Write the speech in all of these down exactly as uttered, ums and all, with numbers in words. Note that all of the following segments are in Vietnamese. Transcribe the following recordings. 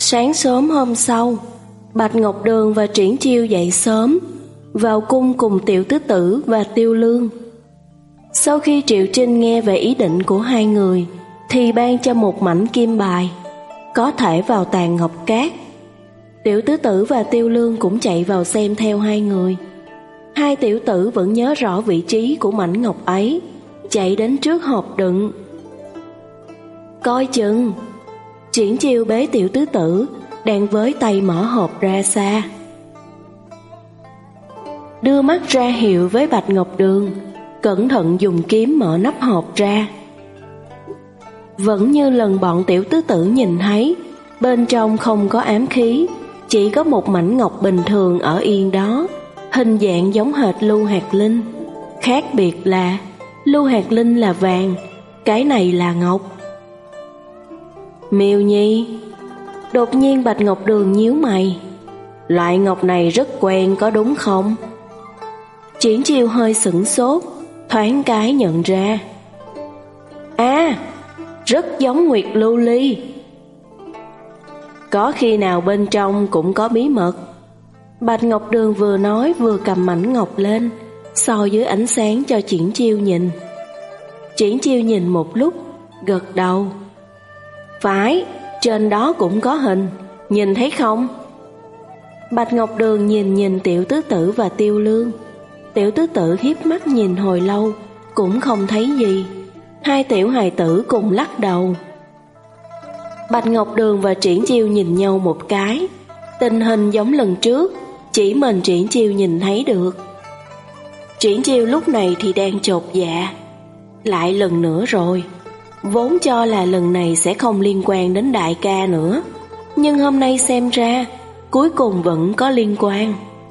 Sáng sớm hôm sau, Bạch Ngọc Đường và Triển Chiêu dậy sớm, vào cung cùng Tiểu Tứ Tử và Tiêu Lương. Sau khi Triệu Trinh nghe về ý định của hai người, thì ban cho một mảnh kim bài, có thể vào tàn ngọc cát. Tiểu Tứ Tử và Tiêu Lương cũng chạy vào xem theo hai người. Hai tiểu tử vẫn nhớ rõ vị trí của mảnh ngọc ấy, chạy đến trước hộp đựng. Coi chừng! Triển Chiêu bế Tiểu Tứ Tử, đang với tay mở hộp ra xa. Đưa mắt ra hiệu với Bạch Ngọc Đường, cẩn thận dùng kiếm mở nắp hộp ra. Vẫn như lần bọn Tiểu Tứ Tử nhìn thấy, bên trong không có ám khí, chỉ có một mảnh ngọc bình thường ở yên đó, hình dạng giống hệt lưu hạt linh. Khác biệt là lưu hạt linh là vàng, cái này là ngọc. Miêu Nhi. Đột nhiên Bạch Ngọc Đường nhíu mày. Loại ngọc này rất quen có đúng không? Triển Chiêu hơi sửng sốt, thoáng cái nhận ra. À, rất giống Nguyệt Lưu Ly. Có khi nào bên trong cũng có bí mật? Bạch Ngọc Đường vừa nói vừa cầm mảnh ngọc lên, soi dưới ánh sáng cho Triển Chiêu nhìn. Triển Chiêu nhìn một lúc, gật đầu. Phải, trên đó cũng có hình, nhìn thấy không? Bạch Ngọc Đường nhìn nhìn Tiểu Tứ Tử và Tiêu Lương. Tiểu Tứ Tử hiếp mắt nhìn hồi lâu, cũng không thấy gì. Hai tiểu hài tử cùng lắc đầu. Bạch Ngọc Đường và Triển Chiêu nhìn nhau một cái. Tình hình giống lần trước, chỉ mình Triển Chiêu nhìn thấy được. Triển Chiêu lúc này thì đang chột dạ. Lại lần nữa rồi. Vốn cho là lần này sẽ không liên quan đến đại ca nữa, nhưng hôm nay xem ra cuối cùng vẫn có liên quan.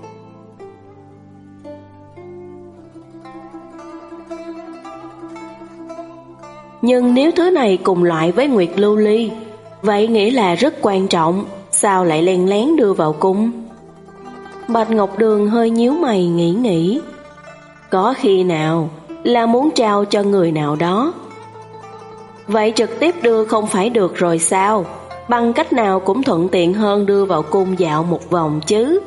Nhưng nếu thứ này cùng loại với Nguyệt Lưu Ly, vậy nghĩa là rất quan trọng, sao lại len lén đưa vào cung? Bạch Ngọc Đường hơi nhíu mày nghĩ nghĩ. Có khi nào là muốn trao cho người nào đó? Vậy trực tiếp đưa không phải được rồi sao? Bằng cách nào cũng thuận tiện hơn đưa vào cung dạo một vòng chứ.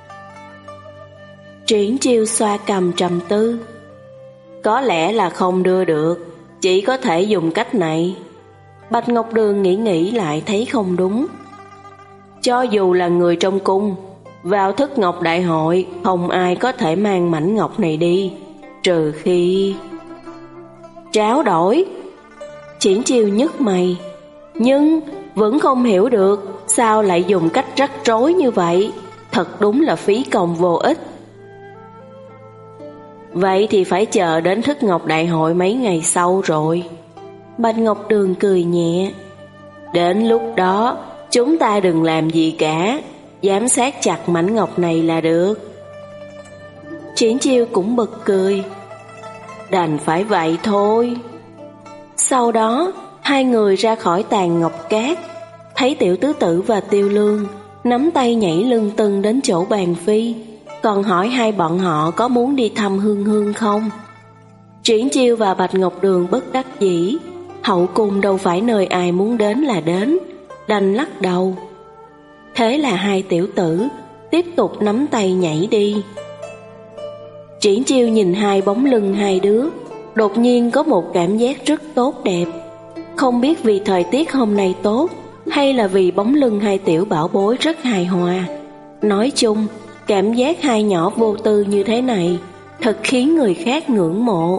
Triển Chiêu xoa cằm trầm tư. Có lẽ là không đưa được, chỉ có thể dùng cách này. Bạch Ngọc Đường nghĩ nghĩ lại thấy không đúng. Cho dù là người trong cung, vào Thức Ngọc Đại hội không ai có thể mang mảnh ngọc này đi, trừ khi... Tráo đổi. Triển Chiêu nhức mày, nhưng vẫn không hiểu được sao lại dùng cách rắc rối như vậy, thật đúng là phí công vô ích. Vậy thì phải chờ đến Thức Ngọc Đại hội mấy ngày sau rồi. Bạch Ngọc Đường cười nhẹ. Đến lúc đó chúng ta đừng làm gì cả, giám sát chặt mảnh ngọc này là được. Triển Chiêu cũng bật cười. Đành phải vậy thôi. Sau đó hai người ra khỏi tàn ngọc cát, thấy Tiểu Tứ Tử và Tiêu Lương nắm tay nhảy lưng tưng đến chỗ bàn phi, còn hỏi hai bọn họ có muốn đi thăm Hương Hương không. Triển Chiêu và Bạch Ngọc Đường bất đắc dĩ, hậu cung đâu phải nơi ai muốn đến là đến, đành lắc đầu. Thế là hai tiểu tử tiếp tục nắm tay nhảy đi. Triển Chiêu nhìn hai bóng lưng hai đứa, đột nhiên có một cảm giác rất tốt đẹp. Không biết vì thời tiết hôm nay tốt, hay là vì bóng lưng hai tiểu bảo bối rất hài hòa. Nói chung, cảm giác hai nhỏ vô tư như thế này thật khiến người khác ngưỡng mộ.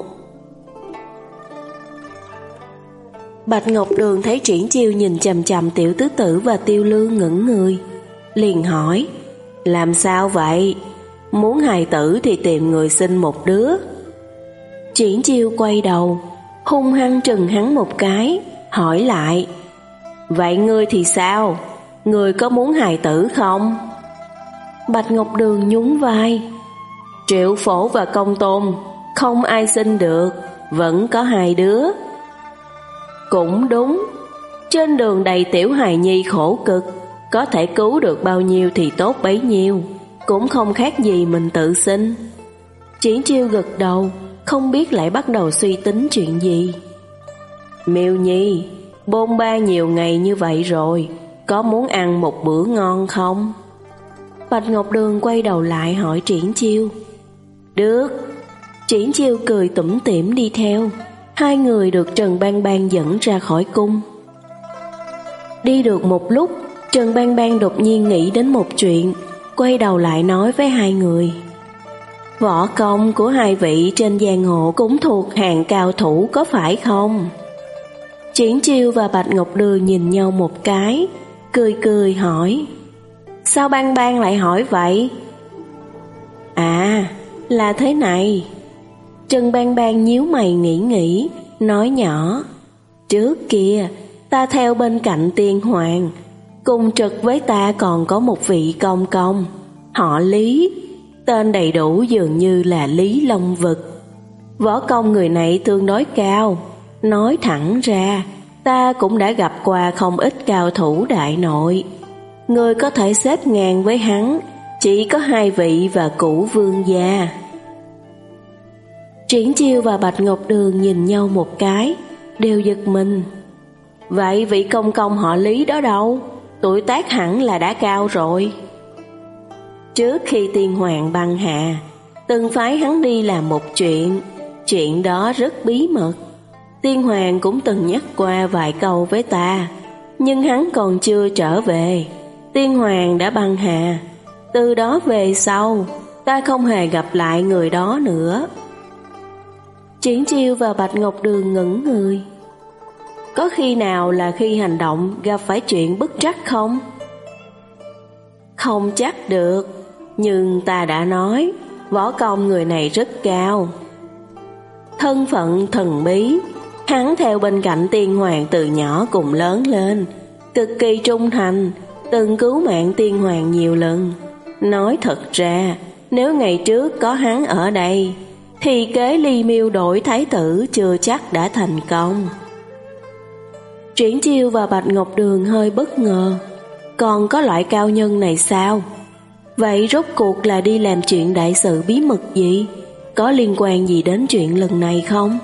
Bạch Ngọc Đường thấy Triển Chiêu nhìn chằm chằm Tiểu Tứ Tử và Tiêu Lương ngẩn người, liền hỏi: làm sao vậy? Muốn hài tử thì tìm người sinh một đứa. Triển Chiêu quay đầu, hung hăng trừng hắn một cái, hỏi lại: vậy ngươi thì sao? Ngươi có muốn hài tử không? Bạch Ngọc Đường nhún vai: Triệu Phổ và Công Tôn không ai sinh được, vẫn có hai đứa. Cũng đúng, trên đường đầy tiểu hài nhi khổ cực, có thể cứu được bao nhiêu thì tốt bấy nhiêu, cũng không khác gì mình tự sinh. Triển Chiêu gật đầu, không biết lại bắt đầu suy tính chuyện gì. Miêu Nhi, bôn ba nhiều ngày như vậy rồi, có muốn ăn một bữa ngon không? Bạch Ngọc Đường quay đầu lại hỏi Triển Chiêu. Được. Triển Chiêu cười tủm tỉm đi theo. Hai người được Trần Bang Bang dẫn ra khỏi cung. Đi được một lúc, Trần Bang Bang đột nhiên nghĩ đến một chuyện, quay đầu lại nói với hai người. Võ công của hai vị trên giang hồ cũng thuộc hàng cao thủ có phải không? Triển Chiêu và Bạch Ngọc Đường nhìn nhau một cái, cười cười hỏi. Sao Bang Bang lại hỏi vậy? À, là thế này. Trần Bang Bang nhíu mày nghĩ nghĩ, nói nhỏ. Trước kia, ta theo bên cạnh Tiên Hoàng, cùng trực với ta còn có một vị công công, họ Lý, tên đầy đủ dường như là Lý Long Vực. Võ công người này tương đối cao, nói thẳng ra, ta cũng đã gặp qua không ít cao thủ đại nội. Người có thể xếp ngang với hắn chỉ có hai vị và Cửu Vương gia. Triển Chiêu và Bạch Ngọc Đường nhìn nhau một cái, đều giật mình. Vậy vị công công họ Lý đó đâu? Tuổi tác hẳn là đã cao rồi. Trước khi Tiên Hoàng băng hà, từng phái hắn đi làm một chuyện, chuyện đó rất bí mật. Tiên Hoàng cũng từng nhắc qua vài câu với ta, nhưng hắn còn chưa trở về. Tiên Hoàng đã băng hà, từ đó về sau, ta không hề gặp lại người đó nữa. Triển Chiêu và Bạch Ngọc Đường ngẩn người. Có khi nào là khi hành động gặp phải chuyện bất trắc không? Không chắc được, nhưng ta đã nói, võ công người này rất cao. Thân phận thần bí, hắn theo bên cạnh Tiên Hoàng từ nhỏ cùng lớn lên, cực kỳ trung thành, từng cứu mạng Tiên Hoàng nhiều lần. Nói thật ra, nếu ngày trước có hắn ở đây, thì kế ly miêu đổi thái tử chưa chắc đã thành công. Triển Chiêu và Bạch Ngọc Đường hơi bất ngờ. Còn có loại cao nhân này sao? Vậy rốt cuộc là đi làm chuyện đại sự bí mật gì? Có liên quan gì đến chuyện lần này không?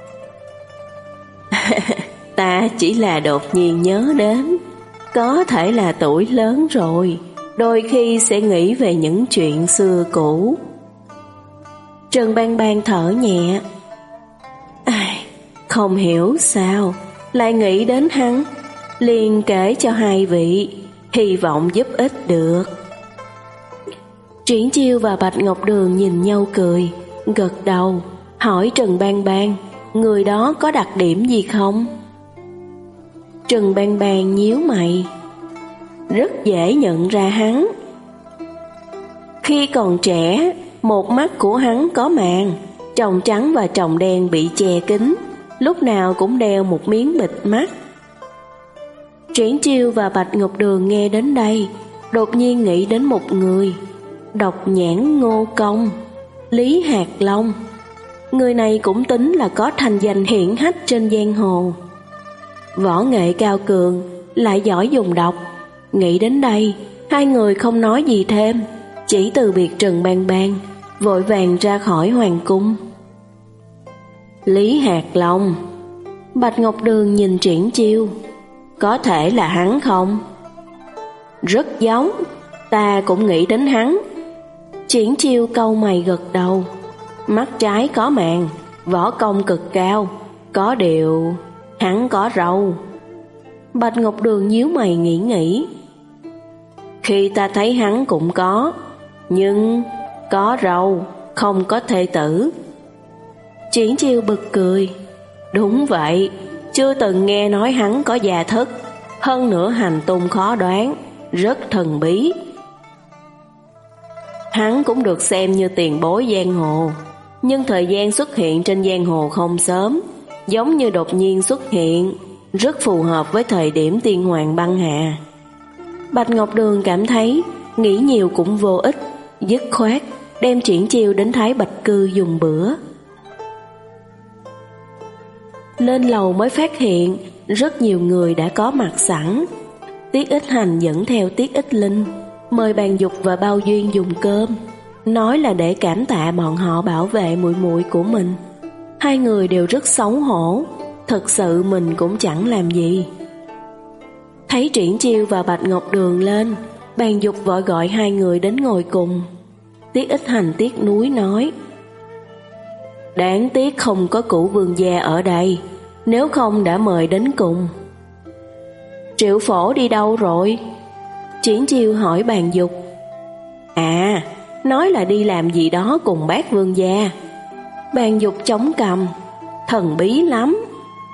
Ta chỉ là đột nhiên nhớ đến, có thể là tuổi lớn rồi, đôi khi sẽ nghĩ về những chuyện xưa cũ. Trần Bang Bang thở nhẹ. Ai, không hiểu sao lại nghĩ đến hắn, liền kể cho hai vị, hy vọng giúp ích được. Triển Chiêu và Bạch Ngọc Đường nhìn nhau cười, gật đầu, hỏi Trần Bang Bang, người đó có đặc điểm gì không? Trần Bang Bang nhíu mày. Rất dễ nhận ra hắn. Khi còn trẻ, một mắt của hắn có màng, tròng trắng và tròng đen bị che kín, lúc nào cũng đeo một miếng bịt mắt. Triển Chiêu và Bạch Ngọc Đường nghe đến đây, đột nhiên nghĩ đến một người, Độc Nhãn Ngô Công, Lý Hạt Long. Người này cũng tính là có thành danh hiển hách trên giang hồ. Võ nghệ cao cường, lại giỏi dùng độc. Nghĩ đến đây, hai người không nói gì thêm, chỉ từ biệt Trần Bang Bang, vội vàng ra khỏi hoàng cung. Lý Hạt Long. Bạch Ngọc Đường nhìn Triển Chiêu. Có thể là hắn không? Rất giống, ta cũng nghĩ đến hắn. Triển Chiêu cau mày gật đầu. Mắt trái có màng, võ công cực cao, có điều hắn có râu. Bạch Ngọc Đường nhíu mày nghĩ nghĩ. Khi ta thấy hắn cũng có, nhưng có râu, không có thê tử. Triển Chiêu bật cười. Đúng vậy, chưa từng nghe nói hắn có gia thất, hơn nữa hành tung khó đoán, rất thần bí. Hắn cũng được xem như tiền bối giang hồ, nhưng thời gian xuất hiện trên giang hồ không sớm, giống như đột nhiên xuất hiện, rất phù hợp với thời điểm Tiên Hoàng băng hà. Bạch Ngọc Đường cảm thấy nghĩ nhiều cũng vô ích, dứt khoát đem Triển Chiêu đến Thái Bạch Cư dùng bữa. Lên lầu mới phát hiện rất nhiều người đã có mặt sẵn. Tiết Ích Hành dẫn theo Tiết Ích Linh, mời Bàn Dục và Bao Duyên dùng cơm, nói là để cảm tạ bọn họ bảo vệ muội muội của mình. Hai người đều rất xấu hổ, thật sự mình cũng chẳng làm gì. Thấy Triển Chiêu và Bạch Ngọc Đường lên, Bàn Dục vội gọi hai người đến ngồi cùng. Tiết Ích Hành tiếc nuối nói: đáng tiếc không có Cửu Vương gia ở đây, nếu không đã mời đến cùng. Triệu Phổ đi đâu rồi? Triển Chiêu hỏi Bàn Dục. À, nói là đi làm gì đó cùng bác vương gia. Bàn Dục chống cằm: thần bí lắm.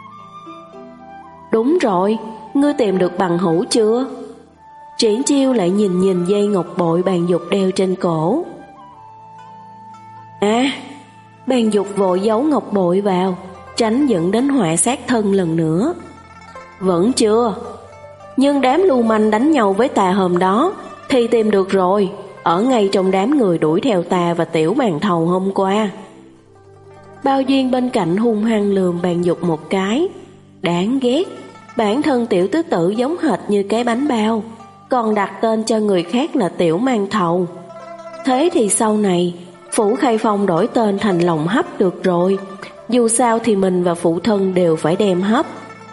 Đúng rồi, ngươi tìm được bằng hữu chưa? Triển Chiêu lại nhìn nhìn dây ngọc bội Bàn Dục đeo trên cổ. À, Bàn Dục vội giấu ngọc bội vào, tránh dẫn đến họa sát thân lần nữa. Vẫn chưa, nhưng đám lưu manh đánh nhau với ta hôm đó thì tìm được rồi, ở ngay trong đám người đuổi theo ta và Tiểu Màn Thầu hôm qua. Bao Duyên bên cạnh hung hăng lườm Bàn Dục một cái. Đáng ghét, bản thân Tiểu Tứ Tử giống hệt như cái bánh bao, còn đặt tên cho người khác là Tiểu Màn Thầu. Thế thì sau này Phủ Khai Phong đổi tên thành Lòng Hấp được rồi, dù sao thì mình và phụ thân đều phải đem hấp.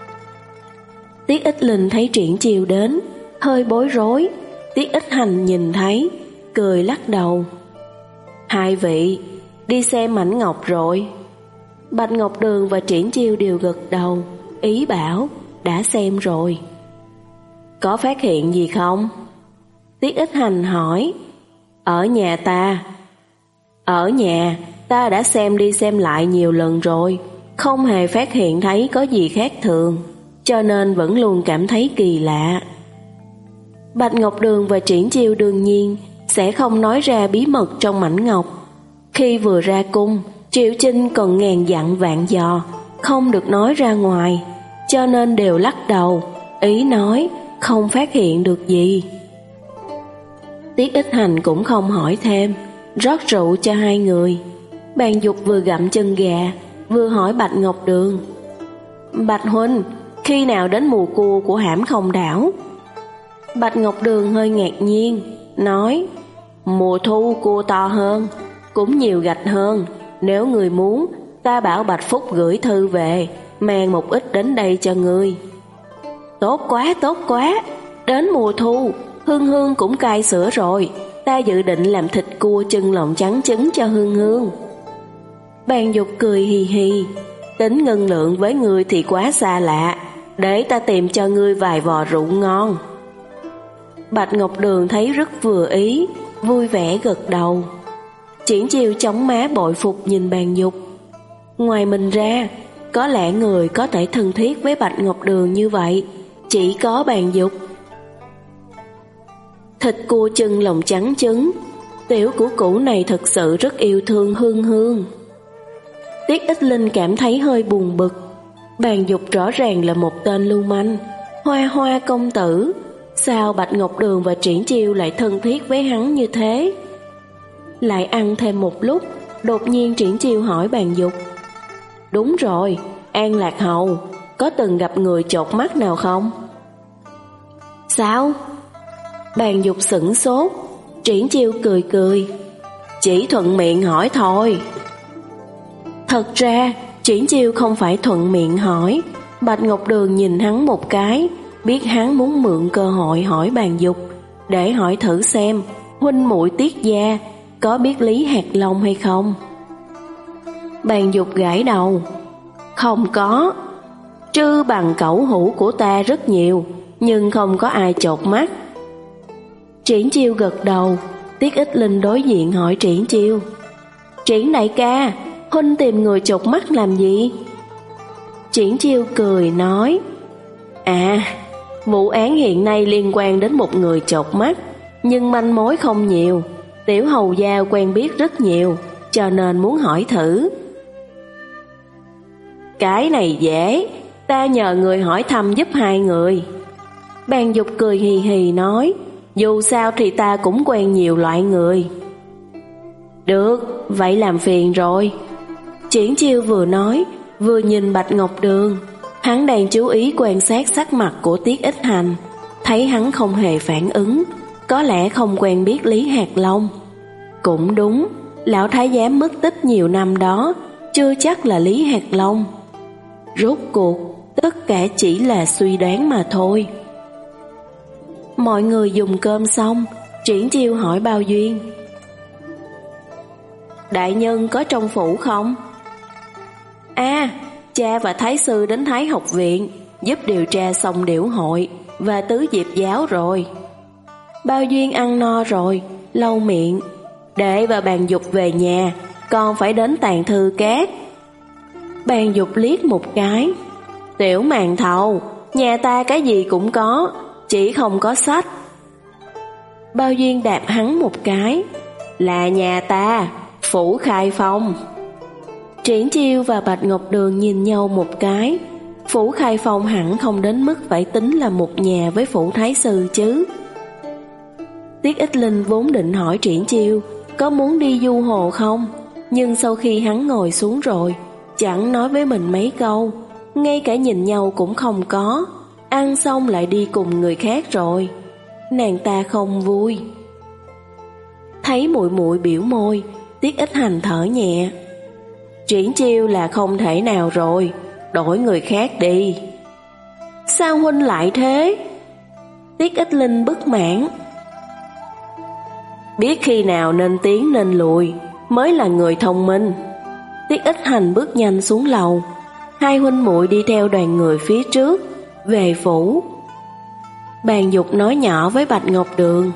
Tiết Ích Linh thấy Triển Chiêu đến, hơi bối rối. Tiết Ích Hành nhìn thấy, cười lắc đầu. Hai vị, đi xem mảnh ngọc rồi. Bạch Ngọc Đường và Triển Chiêu đều gật đầu, ý bảo đã xem rồi. Có phát hiện gì không? Tiết Ích Hành hỏi. Ở nhà ta. Ở nhà, ta đã xem đi xem lại nhiều lần rồi, không hề phát hiện thấy có gì khác thường, cho nên vẫn luôn cảm thấy kỳ lạ. Bạch Ngọc Đường và Triển Chiêu đương nhiên sẽ không nói ra bí mật trong mảnh ngọc. Khi vừa ra cung, Triệu Chinh còn ngàn dặn vạn dò, không được nói ra ngoài, cho nên đều lắc đầu, ý nói không phát hiện được gì. Tiết Ích Hành cũng không hỏi thêm, rót rượu cho hai người. Bàn Dục vừa gặm chân gà, vừa hỏi Bạch Ngọc Đường. Bạch huynh, khi nào đến mùa cua của Hãm Không đảo? Bạch Ngọc Đường hơi ngạc nhiên, nói: mùa thu cua to hơn, cũng nhiều gạch hơn. Nếu người muốn, ta bảo Bạch Phúc gửi thư về, mang một ít đến đây cho ngươi. Tốt quá, tốt quá. Đến mùa thu, Hương Hương cũng cai sữa rồi, ta dự định làm thịt cua chân lòng trắng trứng cho Hương Hương. Bàn Dục cười hì hì. Tính ngân lượng với ngươi thì quá xa lạ, để ta tìm cho ngươi vài vò rượu ngon. Bạch Ngọc Đường thấy rất vừa ý, vui vẻ gật đầu. Triển Chiêu chống má bội phục nhìn Bàn Dục. Ngoài mình ra, có lẽ người có thể thân thiết với Bạch Ngọc Đường như vậy chỉ có Bàn Dục. Thịt cua chân lòng trắng trứng, tiểu của cũ này thật sự rất yêu thương Hương Hương. Tiết Ích Linh cảm thấy hơi buồn bực. Bàn Dục rõ ràng là một tên lưu manh, hoa hoa công tử, sao Bạch Ngọc Đường và Triển Chiêu lại thân thiết với hắn như thế? Lại ăn thêm một lúc, đột nhiên Triển Chiêu hỏi Bàn Dục. Đúng rồi, An Lạc Hầu, có từng gặp người chột mắt nào không? Sao? Bàn Dục sửng sốt. Triển Chiêu cười cười. Chỉ thuận miệng hỏi thôi. Thật ra Triển Chiêu không phải thuận miệng hỏi. Bạch Ngọc Đường nhìn hắn một cái, biết hắn muốn mượn cơ hội hỏi Bàn Dục, để hỏi thử xem huynh muội Tiết gia có biết Lý Hạt Long hay không. Bàn Dục gãi đầu. Không có. Trư bằng cẩu hữu của ta rất nhiều, nhưng không có ai chột mắt. Triển Chiêu gật đầu. Tiết Ích Linh đối diện hỏi Triển Chiêu. Triển đại ca, huynh tìm người chột mắt làm gì? Triển Chiêu cười nói. À, vụ án hiện nay liên quan đến một người chột mắt, nhưng manh mối không nhiều. Tiểu hầu gia quen biết rất nhiều, cho nên muốn hỏi thử. Cái này dễ, ta nhờ người hỏi thăm giúp hai người. Bàn Dục cười hì hì nói. Dù sao thì ta cũng quen nhiều loại người. Được, vậy làm phiền rồi. Triển Chiêu vừa nói, vừa nhìn Bạch Ngọc Đường. Hắn đang chú ý quan sát sắc mặt của Tiết Ích Hành, thấy hắn không hề phản ứng, có lẽ không quen biết Lý Hạt Long. Cũng đúng, lão thái giám mất tích nhiều năm đó chưa chắc là Lý Hạt Long. Rốt cuộc tất cả chỉ là suy đoán mà thôi. Mọi người dùng cơm xong, Triển Chiêu hỏi Bao Duyên: Đại nhân có trong phủ không? À, cha và thái sư đến Thái học viện giúp điều tra xong điểu hội và tứ diệp giáo rồi. Bao Duyên ăn no rồi, lau miệng: Đệ và Bàn Dục về nhà, con phải đến Tàng Thư Cát. Bàn Dục liếc một cái: Tiểu màn thầu, nhà ta cái gì cũng có, chỉ không có sách. Bao Duyên đạp hắn một cái: Là nhà ta, phủ Khai Phong. Triển Chiêu và Bạch Ngọc Đường nhìn nhau một cái. Phủ Khai Phong hẳn không đến mức phải tính là một nhà với phủ thái sư chứ. Tiết Ích Linh vốn định hỏi Triển Chiêu có muốn đi du hồ không, nhưng sau khi hắn ngồi xuống rồi, chẳng nói với mình mấy câu, ngay cả nhìn nhau cũng không có. Ăn xong lại đi cùng người khác rồi, nàng ta không vui. Thấy muội muội biểu môi, Tiết Ích Hành thở nhẹ: Triển Chiêu là không thể nào rồi, đổi người khác đi. Sao huynh lại thế? Tiết Ích Linh bất mãn: Biết khi nào nên tiến nên lùi mới là người thông minh. Tiết Ích Hành bước nhanh xuống lầu. Hai huynh muội đi theo đoàn người phía trước về phủ. Bàn Dục nói nhỏ với Bạch Ngọc Đường: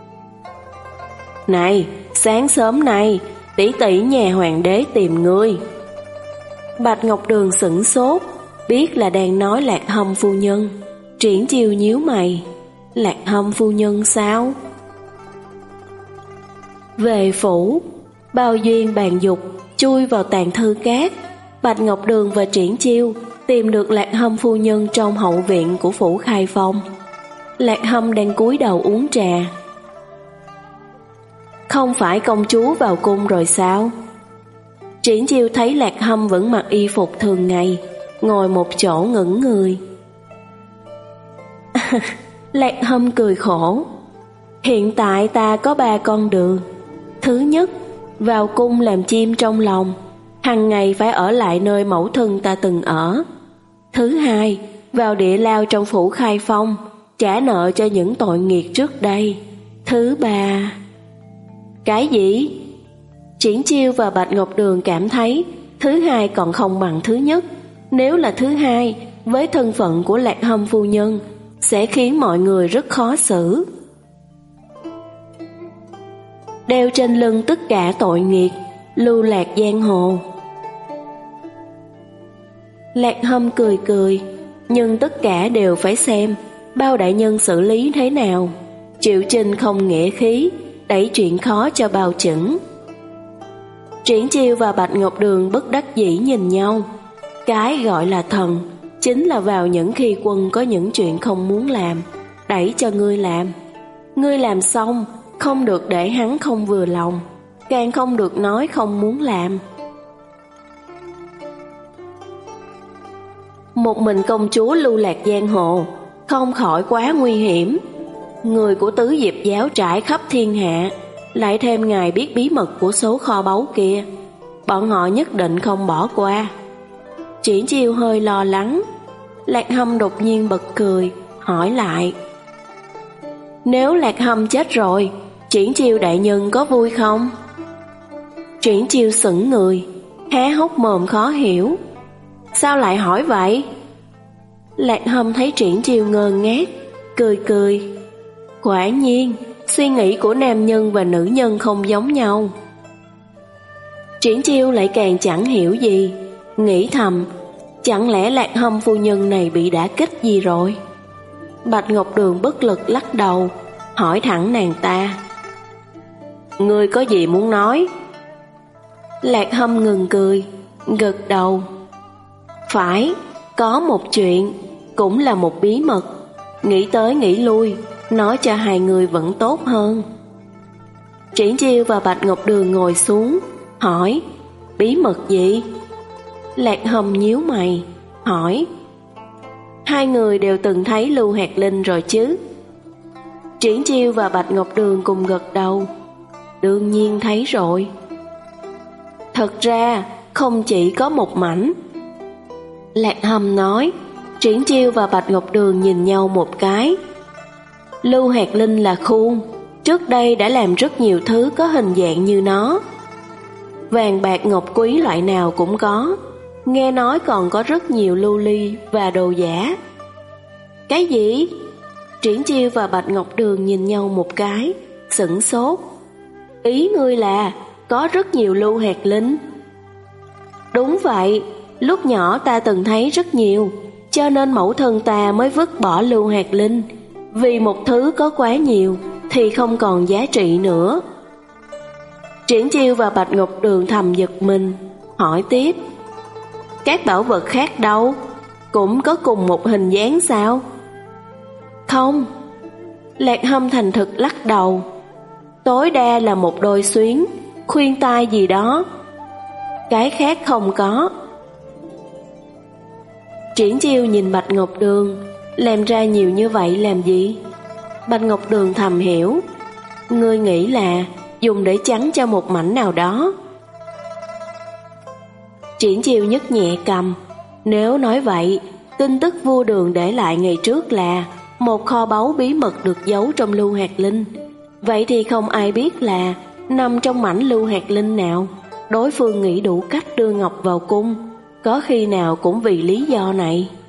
Này, sáng sớm nay tỷ tỷ nhà hoàng đế tìm ngươi. Bạch Ngọc Đường sửng sốt, biết là đang nói Lạc Hâm phu nhân. Triển Chiêu nhíu mày: Lạc Hâm phu nhân sao? Về phủ, Bao Duyên, Bàn Dục chui vào Tàng Thư Cát. Bạch Ngọc Đường và Triển Chiêu tìm được Lạc Hâm phu nhân trong hậu viện của phủ Khai Phong. Lạc Hâm đang cúi đầu uống trà. Không phải công chúa vào cung rồi sao? Triển Chiêu thấy Lạc Hâm vẫn mặc y phục thường ngày, ngồi một chỗ ngẩn người. Lạc Hâm cười khổ: Hiện tại ta có ba con đường. Thứ nhất, vào cung làm chim trong lòng, hàng ngày phải ở lại nơi mẫu thân ta từng ở. Thứ hai, vào địa lao trong phủ Khai Phong, trả nợ cho những tội nghiệt trước đây. Thứ ba... Cái gì? Triển Chiêu và Bạch Ngọc Đường cảm thấy thứ hai còn không bằng thứ nhất. Nếu là thứ hai, với thân phận của Lạc Hâm phu nhân, sẽ khiến mọi người rất khó xử. Đeo trên lưng tất cả tội nghiệt, lưu lạc giang hồ. Lạc Hâm cười cười: Nhưng tất cả đều phải xem Bao đại nhân xử lý thế nào. Triệu Trinh không nghĩa khí, đẩy chuyện khó cho Bao Chững. Triển Chiêu và Bạch Ngọc Đường bất đắc dĩ nhìn nhau. Cái gọi là thần chính là vào những khi quân có những chuyện không muốn làm, đẩy cho ngươi làm. Ngươi làm xong, không được để hắn không vừa lòng, càng không được nói không muốn làm. Một mình công chúa lưu lạc giang hồ, không khỏi quá nguy hiểm. Người của tứ diệp giáo trải khắp thiên hạ, lại thêm ngài biết bí mật của số kho báu kia, bọn họ nhất định không bỏ qua. Triển Chiêu hơi lo lắng. Lạc Hâm đột nhiên bật cười, hỏi lại: Nếu Lạc Hâm chết rồi, Triển Chiêu đại nhân có vui không? Triển Chiêu sững người, há hốc mồm khó hiểu. Sao lại hỏi vậy? Lạc Hâm thấy Triển Chiêu ngơ ngác, cười cười. Quả nhiên, suy nghĩ của nam nhân và nữ nhân không giống nhau. Triển Chiêu lại càng chẳng hiểu gì, nghĩ thầm, chẳng lẽ Lạc Hâm phu nhân này bị đả kích gì rồi? Bạch Ngọc Đường bất lực lắc đầu, hỏi thẳng nàng ta: Ngươi có gì muốn nói? Lạc Hâm ngừng cười, gật đầu. Phải, có một chuyện, cũng là một bí mật. Nghĩ tới nghĩ lui, nói cho hai người vẫn tốt hơn. Triển Chiêu và Bạch Ngọc Đường ngồi xuống, hỏi: Bí mật gì? Lạc Hâm nhíu mày, hỏi: Hai người đều từng thấy Lưu Hạt Linh rồi chứ? Triển Chiêu và Bạch Ngọc Đường cùng gật đầu. Đương nhiên thấy rồi. Thật ra không chỉ có một mảnh. Lạc Hâm nói. Triển Chiêu và Bạch Ngọc Đường nhìn nhau một cái. Lưu hạt linh là khuôn, trước đây đã làm rất nhiều thứ có hình dạng như nó. Vàng bạc ngọc quý loại nào cũng có, nghe nói còn có rất nhiều lưu ly và đồ giả. Cái gì? Triển Chiêu và Bạch Ngọc Đường nhìn nhau một cái, sửng sốt. Ý ngươi là có rất nhiều lưu hạt linh? Đúng vậy, lúc nhỏ ta từng thấy rất nhiều, cho nên mẫu thân ta mới vứt bỏ lưu hạt linh. Vì một thứ có quá nhiều thì không còn giá trị nữa. Triển Chiêu và Bạch Ngọc Đường thầm giật mình, hỏi tiếp. Các bảo vật khác đâu? Cũng có cùng một hình dáng sao? Không. Lạc Hâm thành thực lắc đầu. Tối đa là một đôi xuyến, khuyên tai gì đó. Cái khác không có. Triển Chiêu nhìn Bạch Ngọc Đường, làm ra nhiều như vậy làm gì? Bạch Ngọc Đường thầm hiểu. Ngươi nghĩ là dùng để chắn cho một mảnh nào đó. Triển Chiêu nhấc nhẹ cầm. Nếu nói vậy, tin tức vua Đường để lại ngày trước là một kho báu bí mật được giấu trong lưu hạt linh. Vậy thì không ai biết là nằm trong mảnh lưu hạt linh nào. Đối phương nghĩ đủ cách đưa ngọc vào cung, có khi nào cũng vì lý do này.